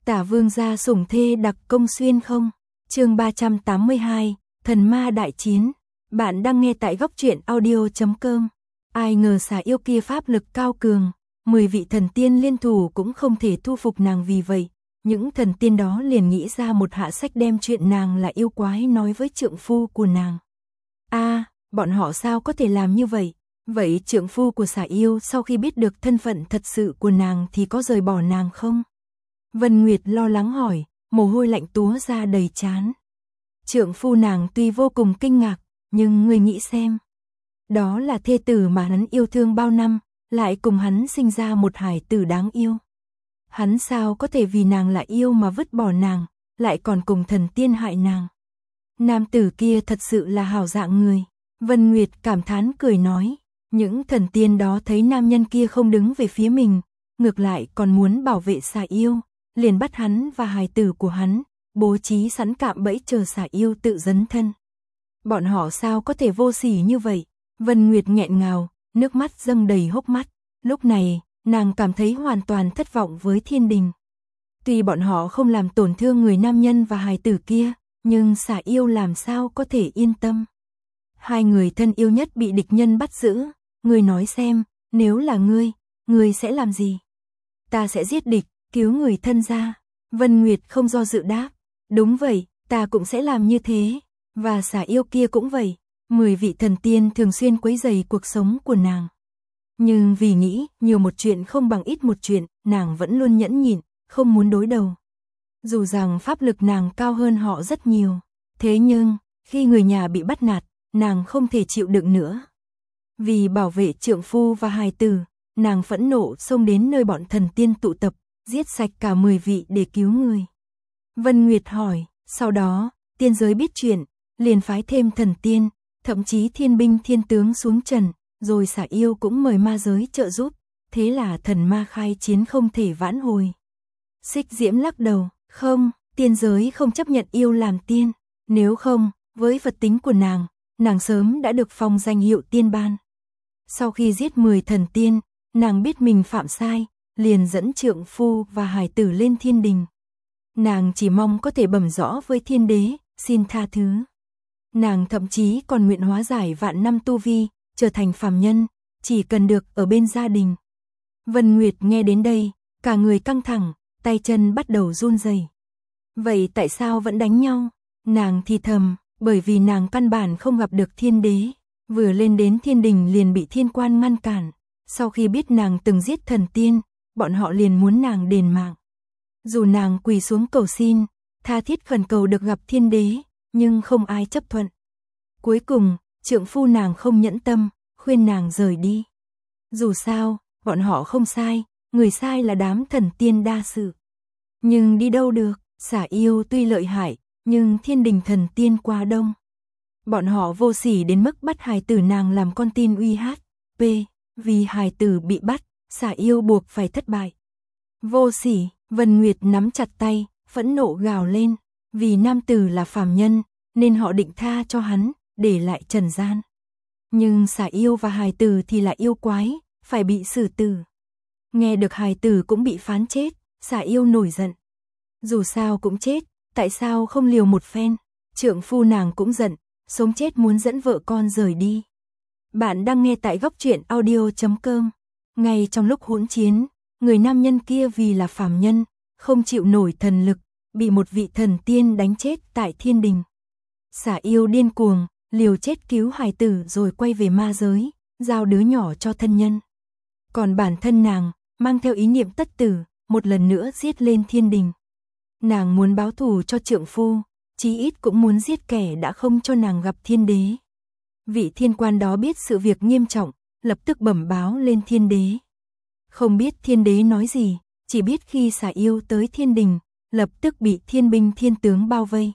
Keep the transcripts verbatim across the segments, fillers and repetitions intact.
Tả vương gia sủng thê đặc công xuyên không? Chương ba trăm tám mươi hai, thần ma đại chiến. Bạn đang nghe tại góc truyện audio chấm com. Ai ngờ xà yêu kia pháp lực cao cường, mười vị thần tiên liên thủ cũng không thể thu phục nàng, vì vậy, những thần tiên đó liền nghĩ ra một hạ sách đem chuyện nàng là yêu quái nói với trượng phu của nàng. A, à, bọn họ sao có thể làm như vậy? Vậy trượng phu của xà yêu sau khi biết được thân phận thật sự của nàng thì có rời bỏ nàng không? Vân Nguyệt lo lắng hỏi, mồ hôi lạnh túa ra đầy trán. Trượng phu nàng tuy vô cùng kinh ngạc, nhưng ngươi nghĩ xem. Đó là thê tử mà hắn yêu thương bao năm, lại cùng hắn sinh ra một hải tử đáng yêu. Hắn sao có thể vì nàng là yêu mà vứt bỏ nàng, lại còn cùng thần tiên hại nàng. Nam tử kia thật sự là hảo dạng người. Vân Nguyệt cảm thán cười nói, những thần tiên đó thấy nam nhân kia không đứng về phía mình, ngược lại còn muốn bảo vệ xà yêu, liền bắt hắn và hài tử của hắn, bố trí sẵn cạm bẫy chờ xà yêu tự dấn thân. Bọn họ sao có thể vô sỉ như vậy? Vân Nguyệt nghẹn ngào, nước mắt dâng đầy hốc mắt. Lúc này, nàng cảm thấy hoàn toàn thất vọng với thiên đình. Tuy bọn họ không làm tổn thương người nam nhân và hài tử kia, nhưng xà yêu làm sao có thể yên tâm. Hai người thân yêu nhất bị địch nhân bắt giữ, ngươi nói xem, nếu là ngươi, ngươi sẽ làm gì? Ta sẽ giết địch, cứu người thân ra. Vân Nguyệt không do dự đáp, đúng vậy, ta cũng sẽ làm như thế, và xà yêu kia cũng vậy. Mười vị thần tiên thường xuyên quấy rầy cuộc sống của nàng. Nhưng vì nghĩ nhiều một chuyện không bằng ít một chuyện, nàng vẫn luôn nhẫn nhịn, không muốn đối đầu. Dù rằng pháp lực nàng cao hơn họ rất nhiều, thế nhưng, khi người nhà bị bắt nạt, nàng không thể chịu đựng nữa. Vì bảo vệ trượng phu và hài tử, nàng phẫn nộ xông đến nơi bọn thần tiên tụ tập, giết sạch cả mười vị để cứu người. Vân Nguyệt hỏi, sau đó, tiên giới biết chuyện, liền phái thêm thần tiên, thậm chí thiên binh thiên tướng xuống trần, rồi xà yêu cũng mời ma giới trợ giúp, thế là thần ma khai chiến không thể vãn hồi. Xích Diễm lắc đầu, không, tiên giới không chấp nhận yêu làm tiên, nếu không, với vật tính của nàng, nàng sớm đã được phong danh hiệu tiên ban. Sau khi giết mười thần tiên, nàng biết mình phạm sai, liền dẫn trượng phu và hài tử lên thiên đình. Nàng chỉ mong có thể bẩm rõ với thiên đế, xin tha thứ. Nàng thậm chí còn nguyện hóa giải vạn năm tu vi, trở thành phàm nhân, chỉ cần được ở bên gia đình. Vân Nguyệt nghe đến đây, cả người căng thẳng, tay chân bắt đầu run rẩy. Vậy tại sao vẫn đánh nhau? Nàng thì thầm, bởi vì nàng căn bản không gặp được thiên đế, vừa lên đến thiên đình liền bị thiên quan ngăn cản. Sau khi biết nàng từng giết thần tiên, bọn họ liền muốn nàng đền mạng. Dù nàng quỳ xuống cầu xin, tha thiết khẩn cầu được gặp thiên đế, nhưng không ai chấp thuận. Cuối cùng, trượng phu nàng không nhẫn tâm, khuyên nàng rời đi. Dù sao, bọn họ không sai, người sai là đám thần tiên đa sự. Nhưng đi đâu được, xà yêu tuy lợi hại, nhưng thiên đình thần tiên quá đông. Bọn họ vô sỉ đến mức bắt hài tử nàng làm con tin uy hát. P. Vì hài tử bị bắt, xà yêu buộc phải thất bại. Vô sỉ, Vân Nguyệt nắm chặt tay, phẫn nộ gào lên. Vì nam tử là phàm nhân, nên họ định tha cho hắn, để lại trần gian. Nhưng xà yêu và hài tử thì là yêu quái, phải bị xử tử. Nghe được hài tử cũng bị phán chết, xà yêu nổi giận. Dù sao cũng chết, tại sao không liều một phen? Trượng phu nàng cũng giận, sống chết muốn dẫn vợ con rời đi. Bạn đang nghe tại góc truyện audio chấm com. Ngay trong lúc hỗn chiến, người nam nhân kia vì là phàm nhân, không chịu nổi thần lực, bị một vị thần tiên đánh chết tại thiên đình. Xà yêu điên cuồng, liều chết cứu hài tử rồi quay về ma giới, giao đứa nhỏ cho thân nhân. Còn bản thân nàng, mang theo ý niệm tất tử, một lần nữa giết lên thiên đình. Nàng muốn báo thù cho trượng phu, chí ít cũng muốn giết kẻ đã không cho nàng gặp thiên đế. Vị thiên quan đó biết sự việc nghiêm trọng, lập tức bẩm báo lên thiên đế. Không biết thiên đế nói gì, chỉ biết khi xà yêu tới thiên đình, lập tức bị thiên binh thiên tướng bao vây.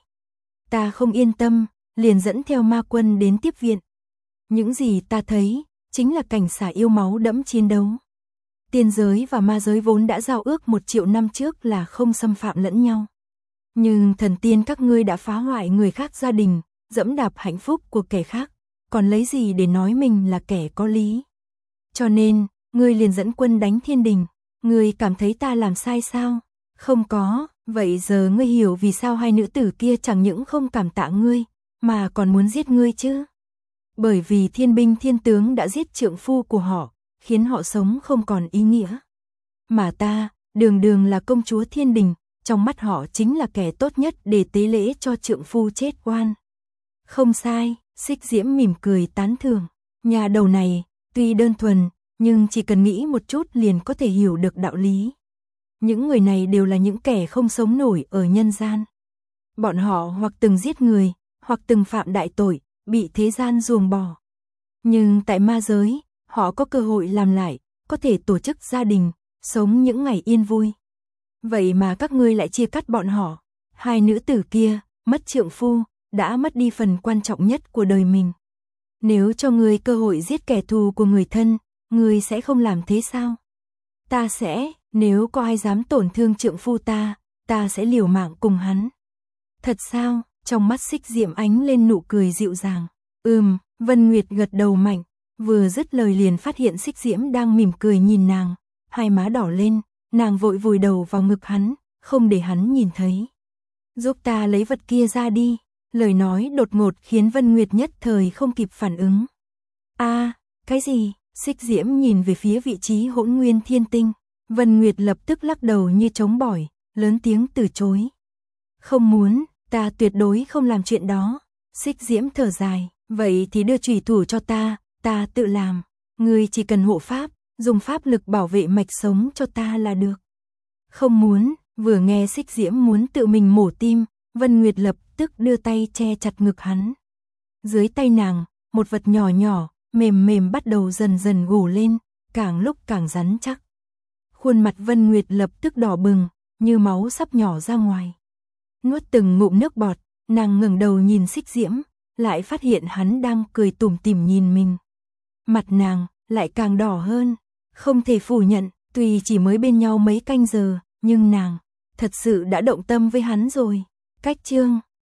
Ta không yên tâm, liền dẫn theo ma quân đến tiếp viện. Những gì ta thấy, chính là cảnh xà yêu máu đẫm chiến đấu. Tiên giới và ma giới vốn đã giao ước một triệu năm trước là không xâm phạm lẫn nhau. Nhưng thần tiên các ngươi đã phá hoại người khác gia đình, dẫm đạp hạnh phúc của kẻ khác, còn lấy gì để nói mình là kẻ có lý. Cho nên, ngươi liền dẫn quân đánh thiên đình, ngươi cảm thấy ta làm sai sao? Không có, Vậy giờ ngươi hiểu vì sao hai nữ tử kia chẳng những không cảm tạ ngươi, mà còn muốn giết ngươi chứ? Bởi vì thiên binh thiên tướng đã giết trượng phu của họ, khiến họ sống không còn ý nghĩa. Mà ta, đường đường là công chúa thiên đình, trong mắt họ chính là kẻ tốt nhất để tế lễ cho trượng phu chết oan. Không sai, Xích Diễm mỉm cười tán thưởng. Nhà đầu này, tuy đơn thuần, nhưng chỉ cần nghĩ một chút liền có thể hiểu được đạo lý. Những người này đều là những kẻ không sống nổi ở nhân gian. Bọn họ hoặc từng giết người, hoặc từng phạm đại tội, bị thế gian ruồng bỏ. Nhưng tại ma giới, họ có cơ hội làm lại, có thể tổ chức gia đình, sống những ngày yên vui. Vậy mà các ngươi lại chia cắt bọn họ. Hai nữ tử kia, mất trượng phu, đã mất đi phần quan trọng nhất của đời mình. Nếu cho ngươi cơ hội giết kẻ thù của người thân, ngươi sẽ không làm thế sao? Ta sẽ, nếu có ai dám tổn thương trượng phu ta, ta sẽ liều mạng cùng hắn. Thật sao? Trong mắt Xích Diễm ánh lên nụ cười dịu dàng. Ừm, Vân Nguyệt gật đầu mạnh, vừa dứt lời liền phát hiện Xích Diễm đang mỉm cười nhìn nàng, hai má đỏ lên, nàng vội vùi đầu vào ngực hắn, không để hắn nhìn thấy. Giúp ta lấy vật kia ra đi. Lời nói đột ngột khiến Vân Nguyệt nhất thời không kịp phản ứng. A, à, cái gì? Xích Diễm nhìn về phía vị trí Hỗn Nguyên Thiên Tinh. Vân Nguyệt lập tức lắc đầu như chống bỏi, lớn tiếng từ chối. Không muốn, ta tuyệt đối không làm chuyện đó. Xích Diễm thở dài, vậy thì đưa chủy thủ cho ta, ta tự làm. Ngươi chỉ cần hộ pháp, dùng pháp lực bảo vệ mạch sống cho ta là được. Không muốn, vừa nghe Xích Diễm muốn tự mình mổ tim, Vân Nguyệt lập tức đưa tay che chặt ngực hắn. Dưới tay nàng, một vật nhỏ nhỏ, mềm mềm bắt đầu dần dần gồ lên, càng lúc càng rắn chắc. Khuôn mặt Vân Nguyệt lập tức đỏ bừng, như máu sắp nhỏ ra ngoài. Nuốt từng ngụm nước bọt, nàng ngẩng đầu nhìn Xích Diễm, lại phát hiện hắn đang cười tủm tỉm nhìn mình. Mặt nàng lại càng đỏ hơn, không thể phủ nhận, tuy chỉ mới bên nhau mấy canh giờ, nhưng nàng thật sự đã động tâm với hắn rồi. Cách chương